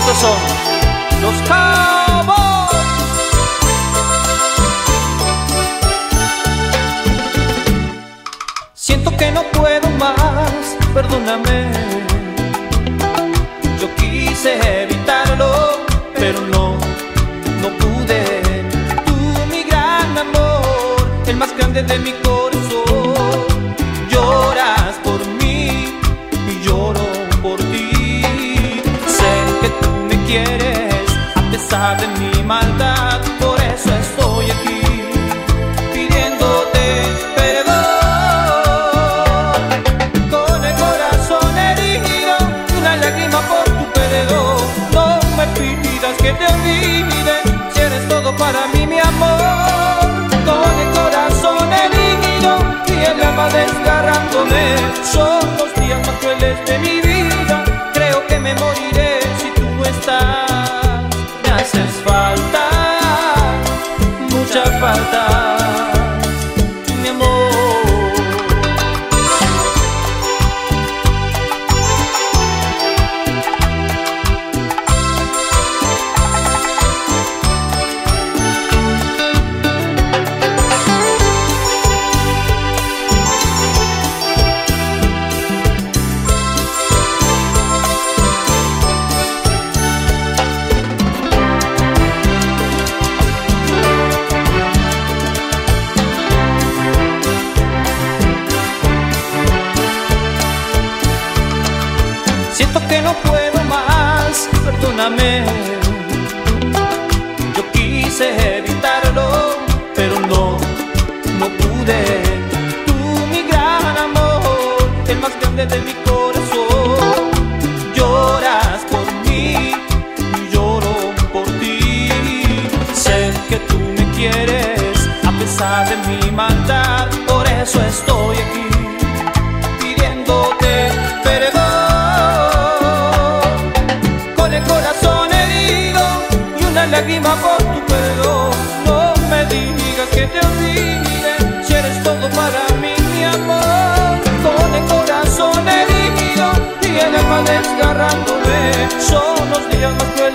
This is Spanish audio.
Estos son los Cowboys. Siento que no puedo más, perdóname. Yo quise evitarlo, pero no pude. Tú, mi gran amor, el más grande de mi corazón, lloras por mí y lloro por ti. Sé que tú me quieres a pesar de mi maldad, por eso estoy aquí pidiéndote perdón. Con el corazón herido y una lágrima por tu perdón, no me pidas que te olvide, si eres todo para mí, mi amor. Con el corazón herido y el alma desgarrándome, son los días más crueles de mi vida. Creo que me moriré si tú no estás. Me haces falta, mucha falta, mi amor. Siento que no puedo más, perdóname. Yo quise evitarlo, pero no pude. Tú, mi gran amor, el más grande de mi corazón, lloras por mí y lloro por ti. Sé que tú me quieres a pesar de mi maldad, por eso estoy aquí pidiéndote perdón. Corazón herido y una lágrima por tu perdón, no me digas que te olvide, si eres todo para mí, mi amor. Con el corazón herido y el alma desgarrándome, son los días más crueles